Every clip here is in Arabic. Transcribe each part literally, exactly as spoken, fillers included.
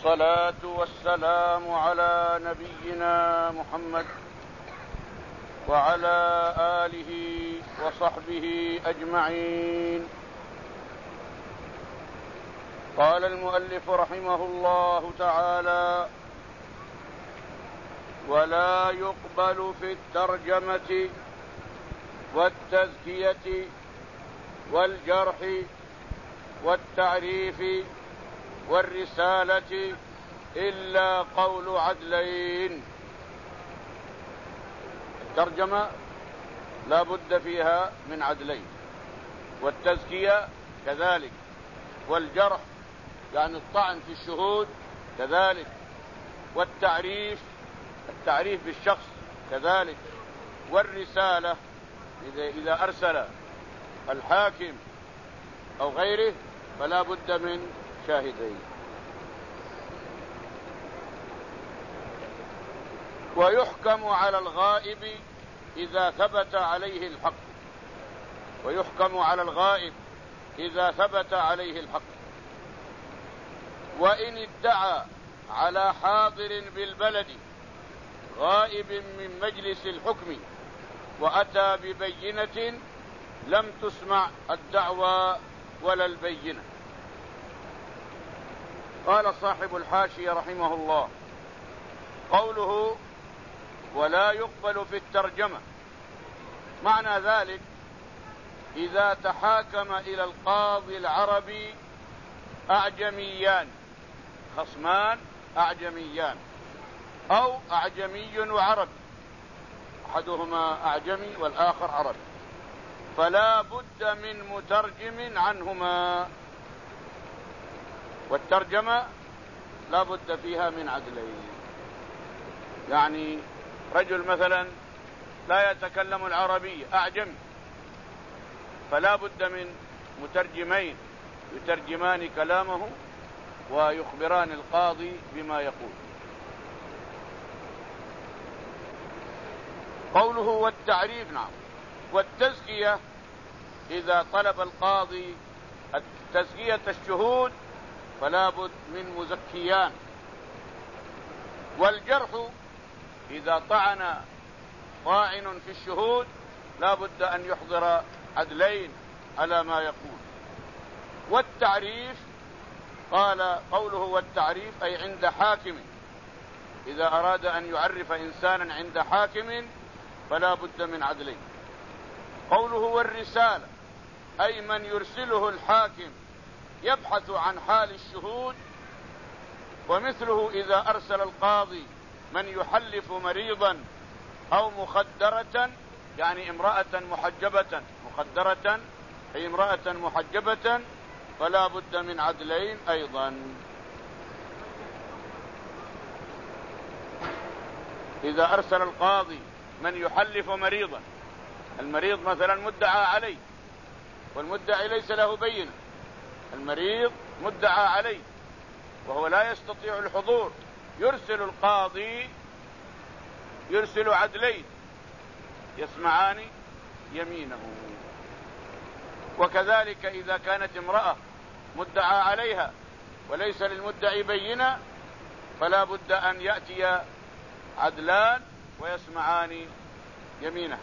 والصلاة والسلام على نبينا محمد وعلى آله وصحبه أجمعين. قال المؤلف رحمه الله تعالى: ولا يقبل في الترجمة والتزكية والجرح والتعريف والرسالة إلا قول عدلين. الترجمة لا بد فيها من عدلين، والتزكية كذلك، والجرح يعني الطعن في الشهود كذلك، والتعريف التعريف بالشخص كذلك، والرسالة إذا, إذا أرسل الحاكم أو غيره فلا بد من شاهدين. ويحكم على الغائب إذا ثبت عليه الحق ويحكم على الغائب إذا ثبت عليه الحق وإن ادعى على حاضر بالبلد غائب من مجلس الحكم وأتى ببينة لم تسمع الدعوى ولا البينة. قال صاحب الحاشية رحمه الله: قوله ولا يقبل في الترجمة، معنى ذلك إذا تحاكم إلى القاضي العربي أعجميان، خصمان أعجميان أو أعجمي وعربي، أحدهما أعجمي والآخر عربي، فلا بد من مترجم عنهما، والترجمة لا بد فيها من عدلين. يعني رجل مثلا لا يتكلم العربية، أعجمي، فلا بد من مترجمين يترجمان كلامه ويخبران القاضي بما يقول. قوله والتعريف، نعم، والتزكية إذا طلب القاضي تزكية الشهود فلا بد من مزكيان، والجرح إذا طعن طاعن في الشهود لا بد أن يحضر عدلين على ما يقول. والتعريف، قال قوله والتعريف أي عند حاكم، إذا أراد أن يعرف إنسانا عند حاكم فلا بد من عدلين. قوله والرسالة أي من يرسله الحاكم يبحث عن حال الشهود، ومثله إذا أرسل القاضي من يحلف مريضا أو مخدرة، يعني امرأة محجبة، مخدرة أي امرأة محجبة، فلا بد من عدلين أيضا. إذا أرسل القاضي من يحلف مريضا، المريض مثلا مدعى عليه والمدعي ليس له بينة، المريض مدعى عليه وهو لا يستطيع الحضور، يرسل القاضي يرسل عدلين يسمعان يمينه. وكذلك إذا كانت امرأة مدعى عليها وليس للمدعي بينة فلا بد أن يأتي عدلان ويسمعان يمينه.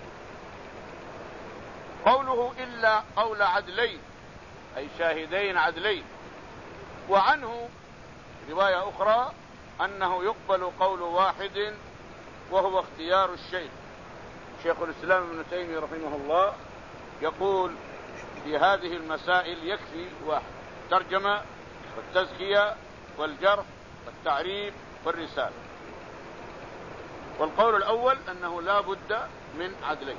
قوله إلا قول عدلين أي شاهدين عدلين. وعنه رواية أخرى أنه يقبل قول واحد وهو اختيار الشيخ. شيخ الإسلام ابن تيمية رحمه الله يقول في هذه المسائل يكفي واحد: الترجمة والتزكية والجرح والتعريف والرسالة. والقول الأول أنه لا بد من عدلين.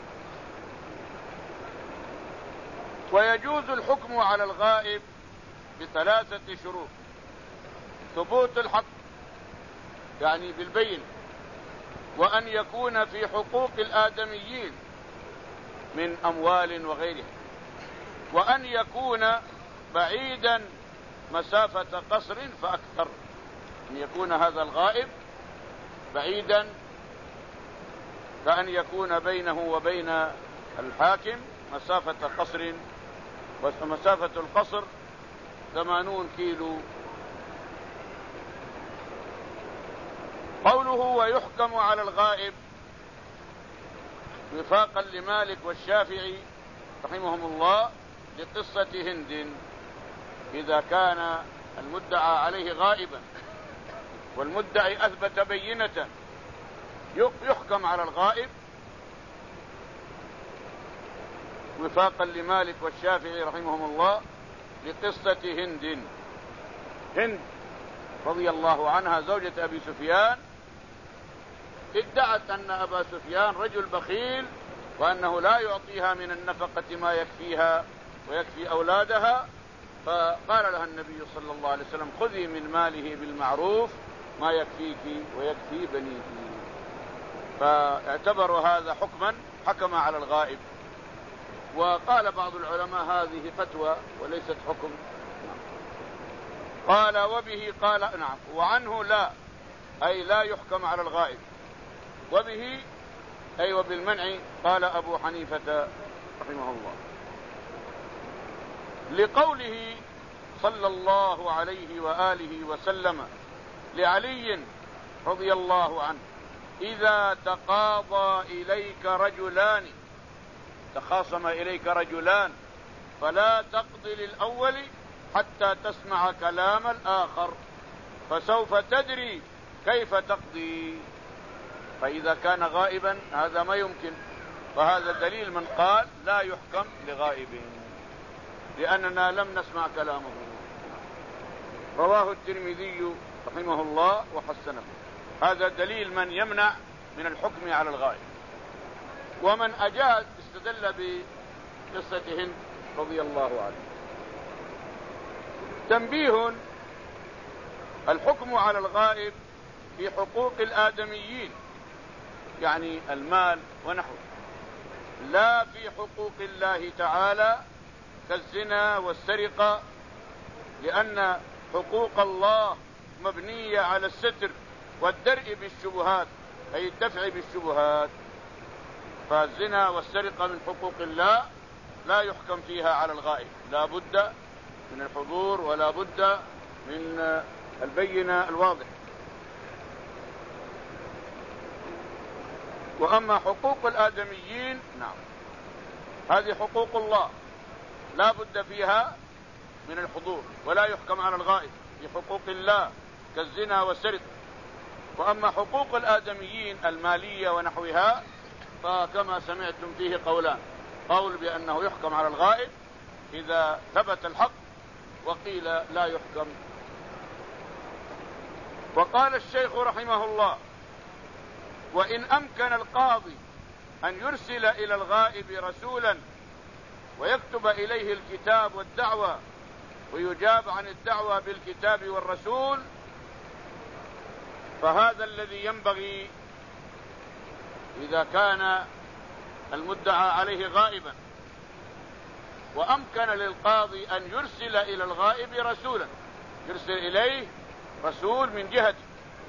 ويجوز الحكم على الغائب بثلاثة شروط: ثبوت الحق يعني بالبين، وأن يكون في حقوق الآدميين من أموال وغيرها، وأن يكون بعيدا مسافة قصر فأكثر، أن يكون هذا الغائب بعيدا كأن يكون بينه وبين الحاكم مسافة قصر، ومسافة القصر ثمانون كيلو قوله ويحكم على الغائب وفاقا لمالك والشافعي رحمهم الله لقصة هند، إذا كان المدعى عليه غائبا والمدعي أثبت بينة يحكم على الغائب وفاقا لمالك والشافعي رحمهم الله لقصة هند. هند رضي الله عنها زوجة أبي سفيان ادعت أن أبا سفيان رجل بخيل وأنه لا يعطيها من النفقة ما يكفيها ويكفي أولادها، فقال لها النبي صلى الله عليه وسلم خذي من ماله بالمعروف ما يكفيك ويكفي بنيك. فاعتبروا هذا حكما حكم على الغائب. وقال بعض العلماء هذه فتوى وليست حكم. قال وبه قال نعم، وعنه لا، أي لا يحكم على الغائب. وبه أي وبالمنع قال أبو حنيفة رحمه الله، لقوله صلى الله عليه وآله وسلم لعلي رضي الله عنه إذا تقاضى إليك رجلان، تخاصم إليك رجلان فلا تقضي للأول حتى تسمع كلام الآخر فسوف تدري كيف تقضي. فإذا كان غائبا هذا ما يمكن، فهذا دليل من قال لا يحكم لغائب لأننا لم نسمع كلامه. رواه الترمذي رحمه الله وحسنه. هذا دليل من يمنع من الحكم على الغائب. ومن أجاز استدل بقصة هند رضي الله عنه. تنبيه: الحكم على الغائب في حقوق الآدميين يعني المال ونحوه، لا في حقوق الله تعالى كالزنا والسرقة، لأن حقوق الله مبنية على الستر والدرء بالشبهات أي الدفع بالشبهات. فالزنا والسرقة من حقوق الله لا يحكم فيها على الغائب، لا بد من الحضور ولا بد من البينة الواضح. وأما حقوق الآدميين نعم هذه حقوق الله لا بد فيها من الحضور ولا يحكم على الغائب في حقوق الله كالزنا والسرقة. وأما حقوق الآدميين المالية ونحوها فكما سمعتم فيه قولان، قول بأنه يحكم على الغائب إذا ثبت الحق، وقيل لا يحكم. وقال الشيخ رحمه الله: وإن أمكن القاضي أن يرسل إلى الغائب رسولا ويكتب إليه الكتاب والدعوة ويجاب عن الدعوة بالكتاب والرسول فهذا الذي ينبغي إذا كان المدعى عليه غائبا. وأمكن للقاضي أن يرسل إلى الغائب رسولا، يرسل إليه رسول من جهته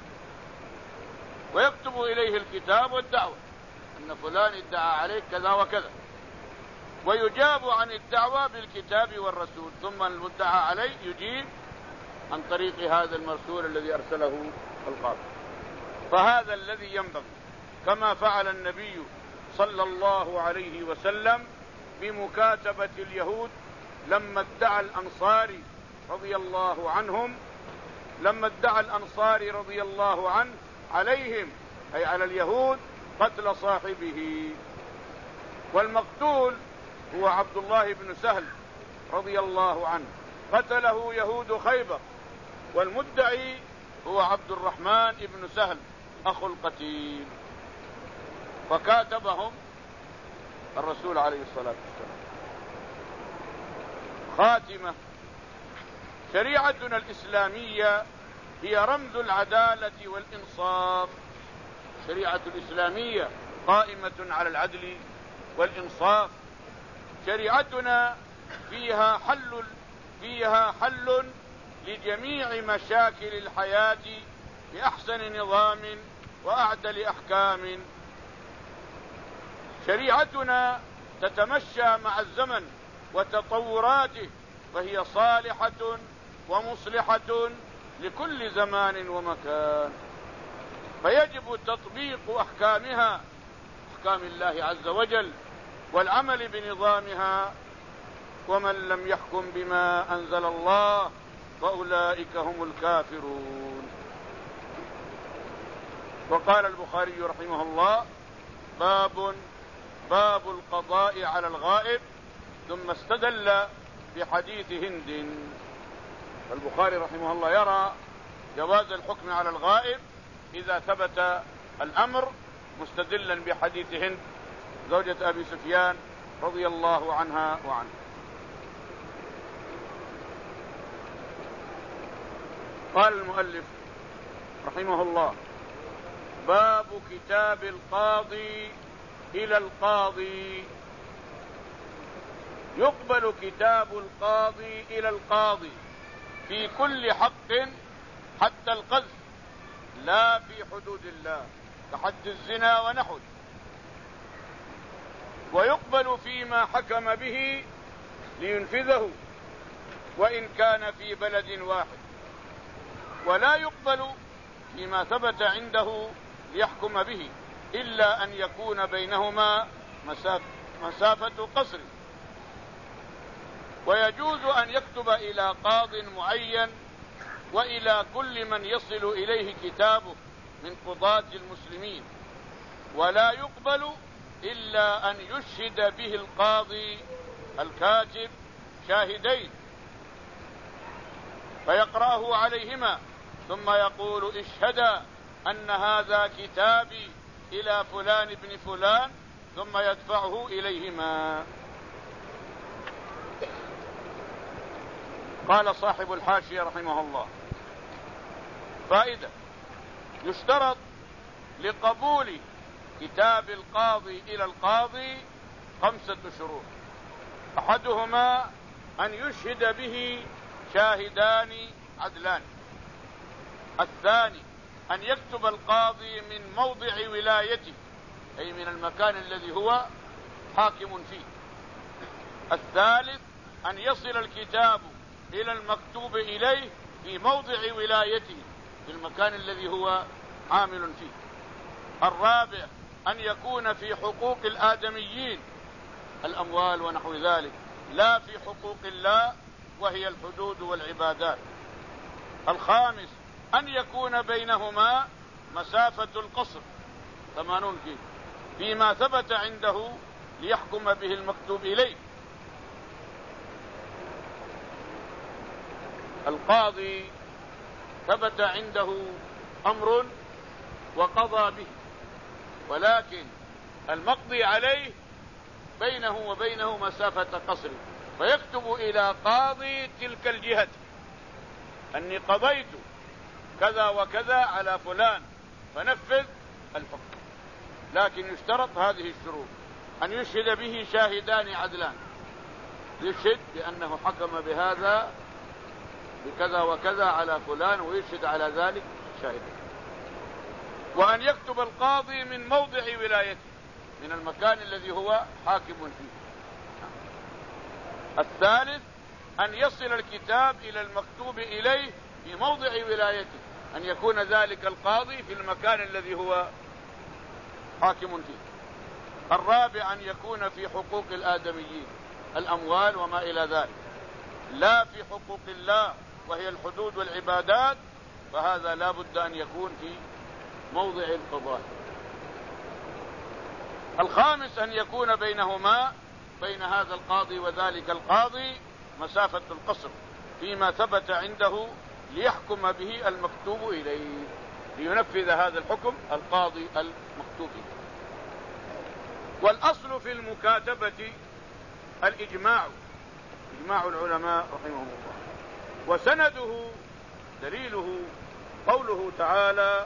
ويكتب إليه الكتاب والدعوة أن فلان ادعى عليك كذا وكذا، ويجاب عن الدعوة بالكتاب والرسول، ثم المدعى عليه يجيب عن طريق هذا المرسول الذي أرسله القاضي. فهذا الذي ينبغي، كما فعل النبي صلى الله عليه وسلم بمكاتبة اليهود لما ادعى الأنصاري رضي الله عنهم لما ادعى الأنصاري رضي الله عنه عليهم أي على اليهود قتل صاحبه. والمقتول هو عبد الله بن سهل رضي الله عنه، قتله يهود خيبر، والمدعي هو عبد الرحمن بن سهل أخو القتيل، فكاتبهم الرسول عليه الصلاة والسلام. خاتمة: شريعتنا الإسلامية هي رمز العدالة والإنصاف. شريعة الإسلامية قائمة على العدل والإنصاف. شريعتنا فيها حل فيها حل لجميع مشاكل الحياة بأحسن نظام وأعدل أحكام. شريعتنا تتمشى مع الزمن وتطوراته، فهي صالحة ومصلحة لكل زمان ومكان. فيجب تطبيق أحكامها، أحكام الله عز وجل، والعمل بنظامها. ومن لم يحكم بما أنزل الله فأولئك هم الكافرون. وقال البخاري رحمه الله: باب باب القضاء على الغائب، ثم استدل بحديث هند. البخاري رحمه الله يرى جواز الحكم على الغائب إذا ثبت الأمر، مستدلا بحديث هند زوجة أبي سفيان رضي الله عنها وعنه. قال المؤلف رحمه الله: باب كتاب القاضي إلى القاضي. يقبل كتاب القاضي إلى القاضي في كل حق حتى القذف، لا في حدود الله كحد الزنا ونحوه. ويقبل فيما حكم به لينفذه وإن كان في بلد واحد، ولا يقبل فيما ثبت عنده ليحكم به إلا أن يكون بينهما مسافة, مسافة قصر. ويجوز أن يكتب إلى قاض معين وإلى كل من يصل إليه كتابه من قضاة المسلمين، ولا يقبل إلا أن يشهد به القاضي الكاتب شاهدين فيقرأه عليهما، ثم يقول: اشهدا أن هذا كتابي إلى فلان ابن فلان، ثم يدفعه إليهما. قال صاحب الحاشية رحمه الله: فائدة: يشترط لقبول كتاب القاضي إلى القاضي خمسة شروط. أحدهما أن يشهد به شاهدان عدلان. الثاني أن يكتب القاضي من موضع ولايته، أي من المكان الذي هو حاكم فيه. الثالث أن يصل الكتاب إلى المكتوب إليه في موضع ولايته، في المكان الذي هو عامل فيه. الرابع أن يكون في حقوق الآدميين، الأموال ونحو ذلك، لا في حقوق الله وهي الحدود والعبادات. الخامس أن يكون بينهما مسافة القصر ثمانون كيلو فيما ثبت عنده ليحكم به المكتوب إليه. القاضي ثبت عنده أمر وقضى به، ولكن المقضي عليه بينه وبينه مسافة قصر، فيكتب إلى قاضي تلك الجهة أني قضيت كذا وكذا على فلان فنفذ الحكم. لكن يشترط هذه الشروط: أن يشهد به شاهدان عدلان، يشهد بأنه حكم بهذا بكذا وكذا على فلان ويشهد على ذلك شاهدان. وأن يكتب القاضي من موضع ولايته، من المكان الذي هو حاكم فيه. الثالث أن يصل الكتاب إلى المكتوب إليه في موضع ولايته، أن يكون ذلك القاضي في المكان الذي هو حاكم فيه. الرابع أن يكون في حقوق الآدميين، الأموال وما إلى ذلك، لا في حقوق الله وهي الحدود والعبادات، فهذا لا بد أن يكون في موضع القضاء. الخامس أن يكون بينهما، بين هذا القاضي وذلك القاضي، مسافة القصر فيما ثبت عنده ليحكم به المكتوب إليه، لينفذ هذا الحكم القاضي المكتوب إليه. والأصل في المكاتبة الإجماع، إجماع العلماء رحمهم الله. وسنده دليله قوله تعالى: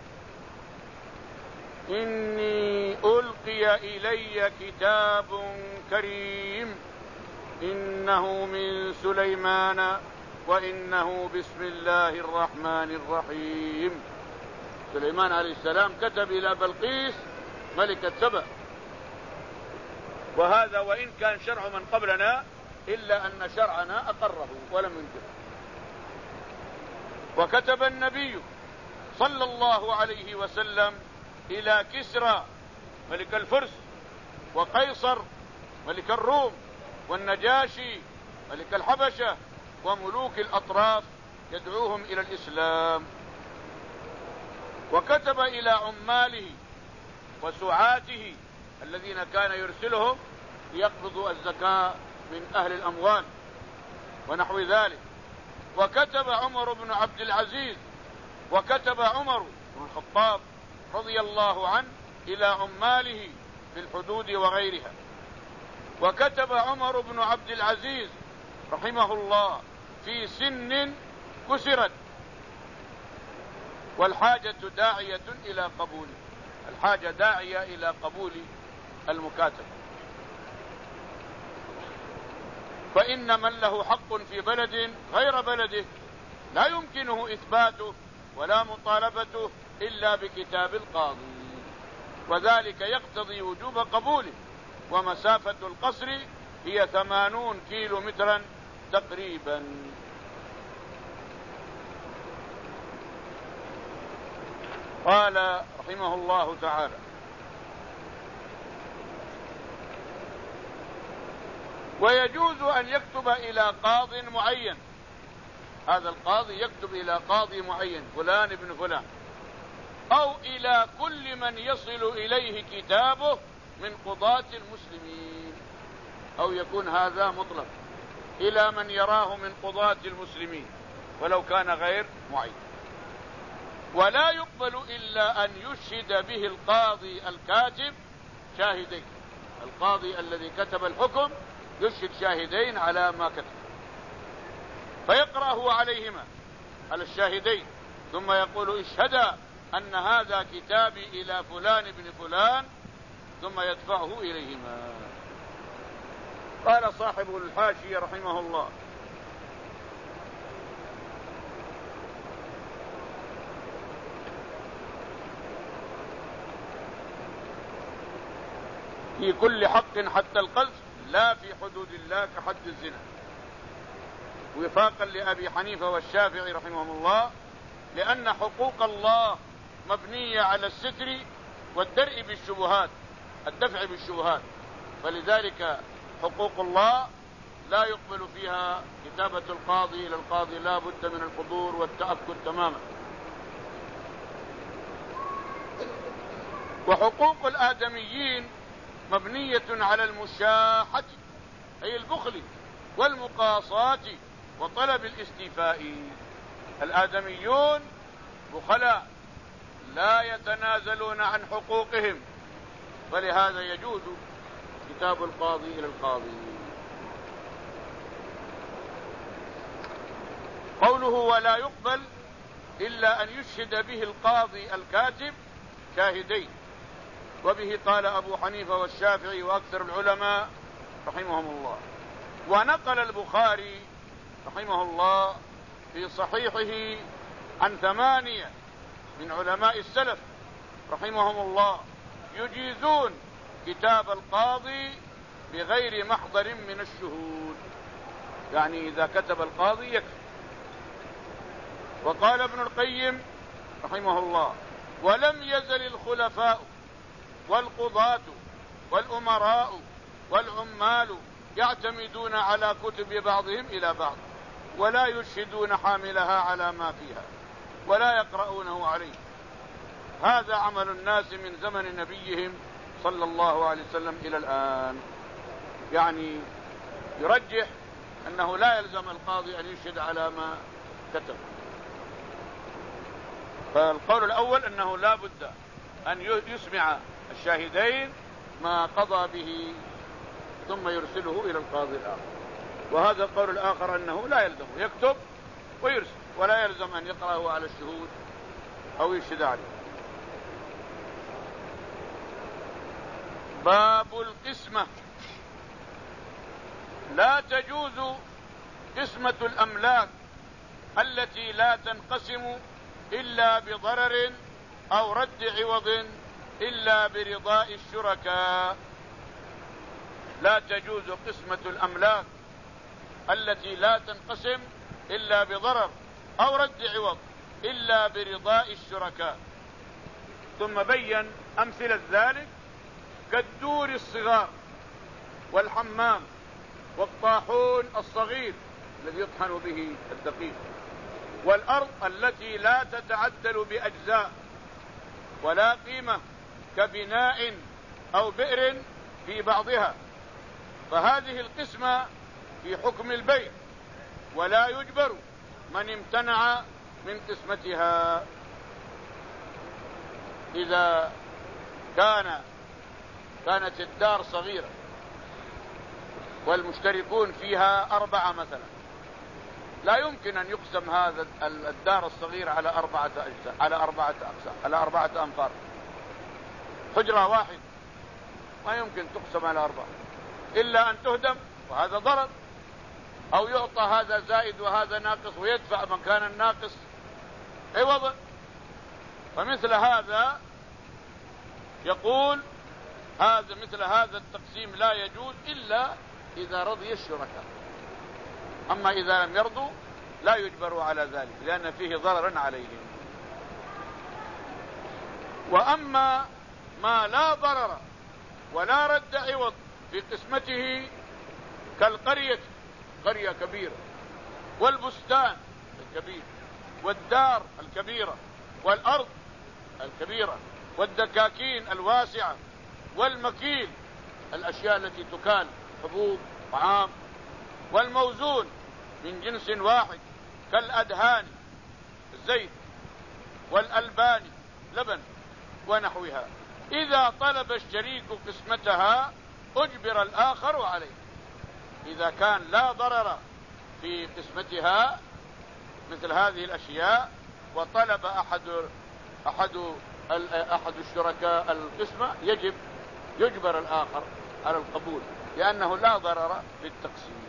إني ألقي إلي كتاب كريم إنه من سليمان وإنه بسم الله الرحمن الرحيم. سليمان عليه السلام كتب إلى بلقيس ملكة سبأ، وهذا وإن كان شرع من قبلنا إلا أن شرعنا أقره ولم ينكره. وكتب النبي صلى الله عليه وسلم إلى كسرى ملك الفرس، وقيصر ملك الروم، والنجاشي ملك الحبشة، وملوك الأطراف يدعوهم إلى الإسلام. وكتب إلى عماله وسعاته الذين كان يرسلهم ليقبضوا الزكاة من أهل الأموال ونحو ذلك. وكتب عمر بن عبد العزيز وكتب عمر بن الخطاب رضي الله عنه إلى عماله في الحدود وغيرها. وكتب عمر بن عبد العزيز رحمه الله في سن كسرت والحاجة داعية إلى قبوله، الحاجة داعية إلى قبول المكاتبة. فإن من له حق في بلد غير بلده لا يمكنه إثباته ولا مطالبته إلا بكتاب القاضي، وذلك يقتضي وجوب قبوله. ومسافة القصر هي ثمانون كيلو مترا تقريبا. قال رحمه الله تعالى: ويجوز أن يكتب إلى قاض معين، هذا القاضي يكتب إلى قاضي معين فلان ابن فلان، أو إلى كل من يصل إليه كتابه من قضاة المسلمين، أو يكون هذا مطلق إلى من يراه من قضاة المسلمين ولو كان غير معين. ولا يقبل إلا أن يشهد به القاضي الكاتب شاهدين، القاضي الذي كتب الحكم يشهد شاهدين على ما كتب، فيقرأه عليهما على الشاهدين، ثم يقول: اشهدا أن هذا كتابي إلى فلان ابن فلان، ثم يدفعه إليهما. قال صاحب الحاشية رحمه الله: في كل حق حتى القذف لا في حدود الله كحد الزنا، وفاقا لأبي حنيفة والشافعي رحمهم الله، لأن حقوق الله مبنية على الستر والدرء بالشبهات، الدفع بالشبهات، فلذلك حقوق الله لا يقبل فيها كتابة القاضي إلى القاضي، لا بد من الحضور والتأكد تماما. وحقوق الآدميين مبنية على المشاحة، أي البخل والمقاصاة وطلب الاستيفاء. الآدميون بخلاء لا يتنازلون عن حقوقهم، فلهذا يجوز كتاب القاضي إلى القاضي. قوله: ولا يقبل إلا أن يشهد به القاضي الكاتب شاهدين، وبه قال أبو حنيفة والشافعي وأكثر العلماء رحمهم الله. ونقل البخاري رحمه الله في صحيحه عن ثمانية من علماء السلف رحمهم الله يجيزون كتاب القاضي بغير محضر من الشهود، يعني إذا كتب القاضي يكفي. وقال ابن القيم رحمه الله: ولم يزل الخلفاء والقضاة والأمراء والعمال يعتمدون على كتب بعضهم إلى بعض، ولا يشهدون حاملها على ما فيها ولا يقرؤونه عليه. هذا عمل الناس من زمن نبيهم صلى الله عليه وسلم إلى الآن. يعني يرجح أنه لا يلزم القاضي أن يشهد على ما كتب. فالقول الأول أنه لا بد أن يسمع الشاهدين ما قضى به ثم يرسله إلى القاضي الآخر. وهذا القول الآخر أنه لا يلزم، يكتب ويرسل ولا يلزم أن يقرأه على الشهود أو يشهد عليه. باب القسمة. لا تجوز قسمة الأملاك التي لا تنقسم إلا بضرر أو رد عوض إلا برضاء الشركاء. لا تجوز قسمة الأملاك التي لا تنقسم إلا بضرر أو رد عوض إلا برضاء الشركاء. ثم بين أمثلة ذلك كالدور الصغار والحمام والطاحون الصغير الذي يطحن به الدقيق، والأرض التي لا تتعدل بأجزاء ولا قيمة كبناء أو بئر في بعضها، فهذه القسمة في حكم البيع ولا يجبر من امتنع من قسمتها. إذا كان كانت الدار صغيرة والمشتركون فيها أربعة مثلا، لا يمكن أن يقسم هذا الدار الصغير على أربعة أجزاء، على أربعة أقسام، على أربعة أنفار. حجرة واحد ما يمكن تقسم على أربعة إلا أن تهدم، وهذا ضرر، أو يعطى هذا زائد وهذا ناقص ويدفع مكان الناقص عوضا. فمثل هذا يقول هذا مثل هذا التقسيم لا يجوز إلا إذا رضي الشركاء، أما إذا لم يرضوا لا يجبروا على ذلك لأن فيه ضرر عليهم. وأما ما لا ضرر ولا رد عوض في قسمته كالقرية، قرية كبيرة، والبستان الكبير، والدار الكبيرة، والأرض الكبيرة، والدكاكين الواسعة، والمكيل الأشياء التي تكال حبوب طعام، والموزون من جنس واحد كالأدهان الزيت والألبان لبن ونحوها، إذا طلب الشريك قسمتها أجبر الآخر عليه. إذا كان لا ضرر في قسمتها مثل هذه الأشياء وطلب أحد أحد أحد الشركاء القسمة يجب يجبر الآخر على القبول لأنه لا ضرر بالتقسيم.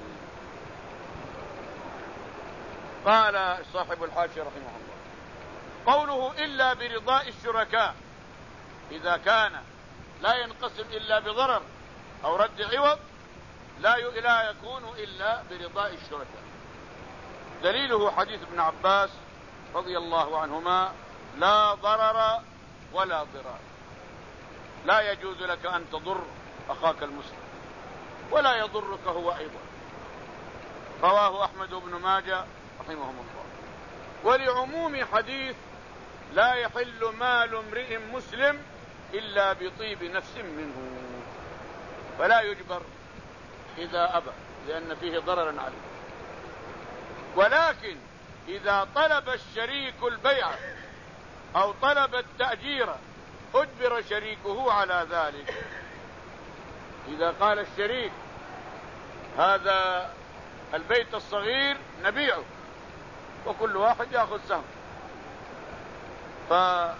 قال صاحب الحاشية رحمه الله: قوله إلا برضاء الشركاء، إذا كان لا ينقسم إلا بضرر أو رد عوض لا لا يكون إلا برضاء الشركاء. دليله حديث ابن عباس رضي الله عنهما: لا ضرر ولا ضرار، لا يجوز لك أن تضر أخاك المسلم ولا يضرك هو أيضا. رواه أحمد بن ماجه رحمهم الله. ولعموم حديث لا يحل مال امرئ مسلم إلا بطيب نفس منه، فلا يجبر إذا أبى لأن فيه ضررا عليه. ولكن إذا طلب الشريك البيع أو طلب التأجير أجبر شريكه على ذلك. إذا قال الشريك هذا البيت الصغير نبيعه وكل واحد يأخذ سهم، فعلى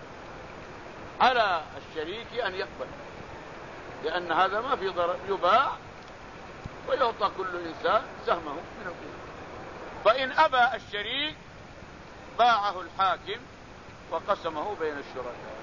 الشريك أن يقبل لأن هذا ما في ضرر، يباع ويعطى كل إنسان سهمه من القيمة. فإن أبى الشريك باعه الحاكم وقسمه بين الشركاء.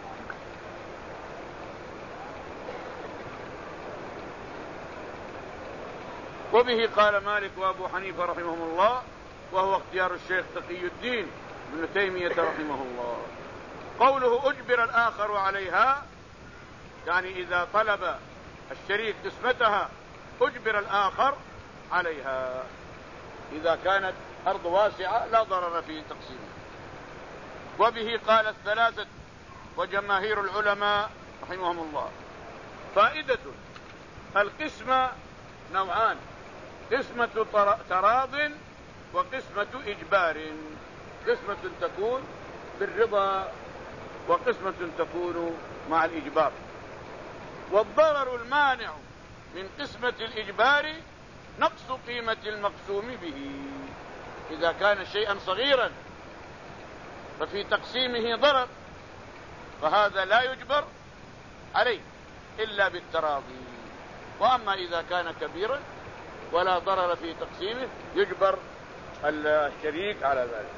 وبه قال مالك وأبو حنيفة رحمهم الله، وهو اختيار الشيخ تقي الدين ابن تيمية رحمه الله. قوله أجبر الآخر عليها، يعني إذا طلب الشريك قسمتها أجبر الآخر عليها إذا كانت أرض واسعة لا ضرر في تقسيمها. وبه قال الثلاثة وجماهير العلماء رحمهم الله. فائدة: القسمة نوعان: قسمة تراض وقسمة إجبار. قسمة تكون بالرضا وقسمة تكون مع الإجبار. والضرر المانع من قسمة الإجبار نقص قيمة المقسوم به. إذا كان شيئا صغيرا ففي تقسيمه ضرر، فهذا لا يجبر عليه إلا بالتراضي. وأما إذا كان كبيرا ولا ضرر في تقسيمه يجبر الشريك على ذلك.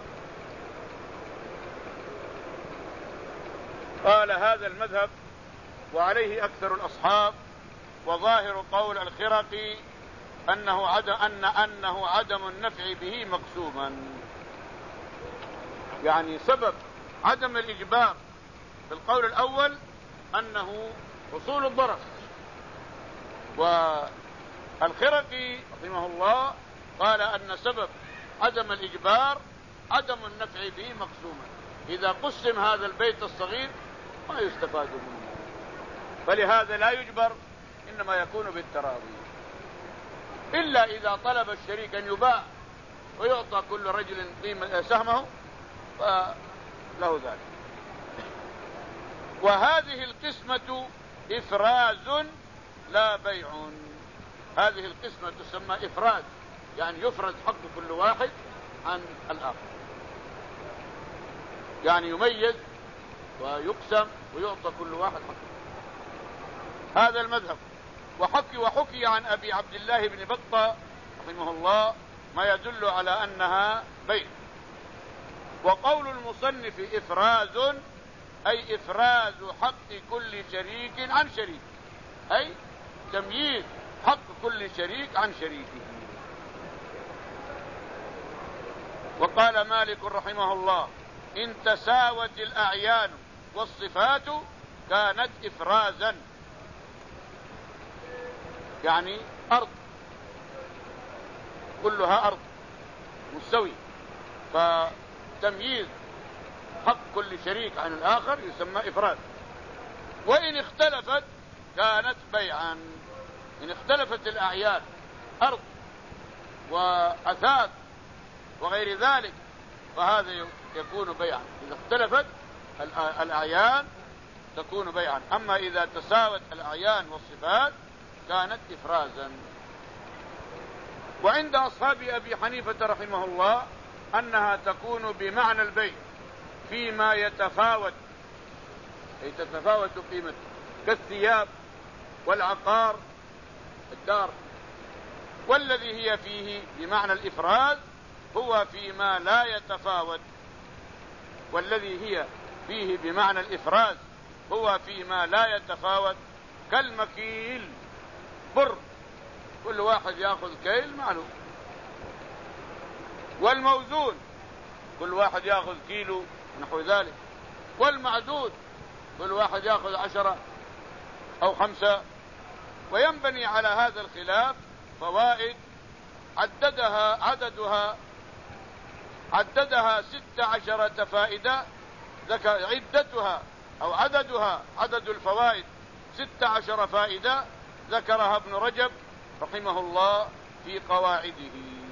قال: هذا المذهب وعليه أكثر الأصحاب، وظاهر قول الخرقي أنه عدم, أن أنه عدم النفع به مقسوما. يعني سبب عدم الإجبار في القول الأول أنه حصول الضرر، والخرقي رحمه الله قال أن سبب عدم الإجبار عدم النفع به مقسوما. إذا قسم هذا البيت الصغير ما يستفاد منه، فلهذا لا يجبر، إنما يكون بالتراضي، إلا إذا طلب الشريك أن يباع ويعطى كل رجل قيمة سهمه فله ذلك. وهذه القسمة إفراز لا بيع. هذه القسمة تسمى إفراز، يعني يفرز حق كل واحد عن الآخر، يعني يميز ويقسم ويعطى كل واحد حقه. هذا المذهب. وحكي وحكي عن أبي عبد الله بن بطة رحمه الله ما يدل على أنها بيع. وقول المصنف إفراز أي إفراز حق كل شريك عن شريك، أي تمييز حق كل شريك عن شريكه. وقال مالك رحمه الله إن تساوت الأعيان والصفات كانت إفرازا، يعني أرض كلها أرض مستوي، فتمييز حق كل شريك عن الآخر يسمى إفراز. وإن اختلفت كانت بيعا. إن اختلفت الأعيان أرض وأثاث وغير ذلك فهذا يكون بيعا. إذا اختلفت الأعيان تكون بيعا، أما إذا تساوت الأعيان والصفات كانت إفرازا. وعند أصحاب أبي حنيفة رحمه الله أنها تكون بمعنى البيع فيما يتفاوت، أي تتفاوت قيمته، كالثياب والعقار الدار. والذي هي فيه بمعنى الإفراز هو فيما لا يتفاوت. والذي هي فيه بمعنى الإفراز هو فيما لا يتفاوت، كالمكيل بر، كل واحد يأخذ كيل معلوم. والموزون كل واحد يأخذ كيلو نحو ذلك. والمعدود كل واحد يأخذ عشرة أو خمسة. وينبني على هذا الخلاف فوائد عددها عددها عددها ست عشرة فائدة، ذكر عدتها أو عددها عدد الفوائد ست عشر فائدة ذكرها ابن رجب رحمه الله في قواعده،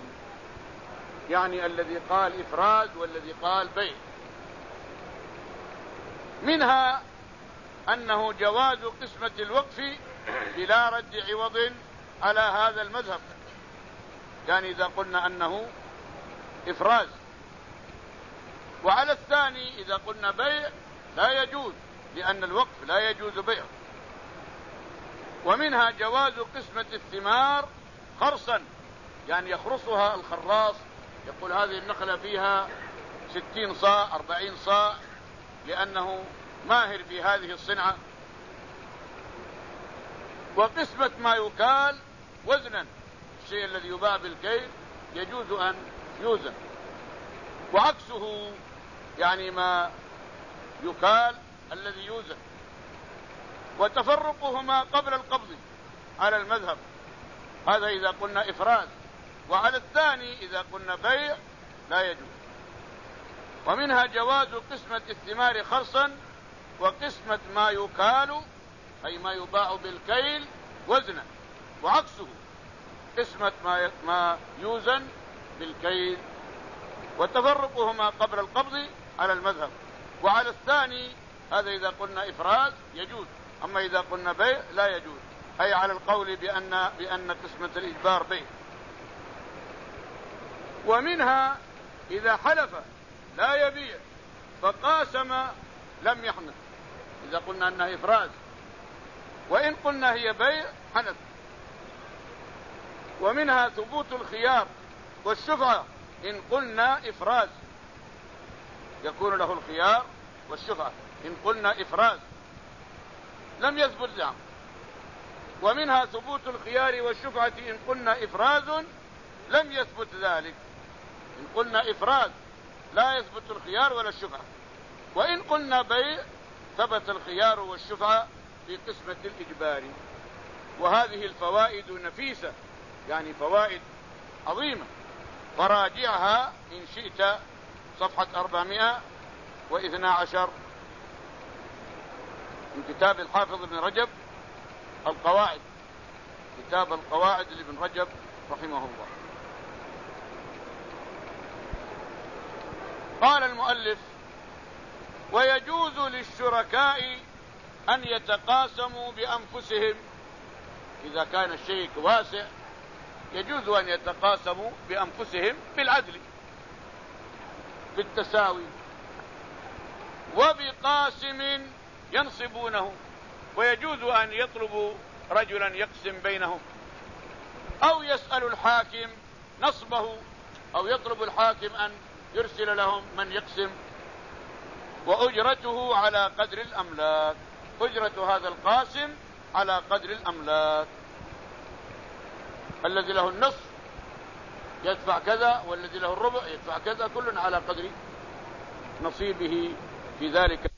يعني الذي قال إفراد والذي قال بيع. منها أنه جواز قسمة الوقف بلا رد عوض على هذا المذهب، يعني إذا قلنا أنه إفراز. وعلى الثاني إذا قلنا بيع لا يجوز، لأن الوقف لا يجوز بيع. ومنها جواز قسمة الثمار خرصا، يعني يخرصها الخراص، يقول هذه النخلة فيها ستين صاع أربعين صاع لأنه ماهر في هذه الصنعة. وقسمة ما يكال وزنا، الشيء الذي يباع بالكيل يجوز أن يوزن، وعكسه يعني ما يكال الذي يوزن. وتفرقهما قبل القبض على المذهب، هذا إذا قلنا إفراز. وعلى الثاني إذا قلنا بيع لا يجوز. ومنها جواز قسمة الثمار خرصا وقسمة ما يكال أي ما يباع بالكيل وزنا، وعكسه قسمة ما ما يوزن بالكيل. وتفرقهما قبل القبض على المذهب. وعلى الثاني هذا إذا قلنا إفراز يجوز، أما إذا قلنا بيع لا يجوز، أي على القول بأن بأن قسمة الإجبار بيع. ومنها إذا حلف لا يبيع فقاسم لم يحنث، إذا قلنا أنها إفراز. وإن قلنا هي بيع حنث. ومنها ثبوت الخيار والشفعة، إن قلنا إفراز يكون له الخيار والشفعة، إن قلنا إفراز لم يثبت لهم. ومنها ثبوت الخيار والشفعة إن قلنا إفراز لم يثبت ذلك، إن قلنا إفراز لا يثبت الخيار ولا الشفعة. وإن قلنا بيع ثبت الخيار والشفعة في قسمة الإجباري. وهذه الفوائد نفيسة، يعني فوائد عظيمة، فراجعها إن شئت صفحة أربعمائة واثني عشر من كتاب الحافظ ابن رجب القواعد، كتاب القواعد لابن رجب رحمه الله. قال المؤلف: ويجوز للشركاء أن يتقاسموا بأنفسهم. إذا كان الشيء واسع يجوز أن يتقاسموا بأنفسهم بالعدل بالتساوي، وبقاسم ينصبونه، ويجوز أن يطلبوا رجلا يقسم بينهم، أو يسأل الحاكم نصبه، أو يطلب الحاكم أن يرسل لهم من يقسم، وأجرته على قدر الأملاك. أجرة هذا القاسم على قدر الأملاك، الذي له النصف يدفع كذا، والذي له الربع يدفع كذا، كل على قدر نصيبه في ذلك.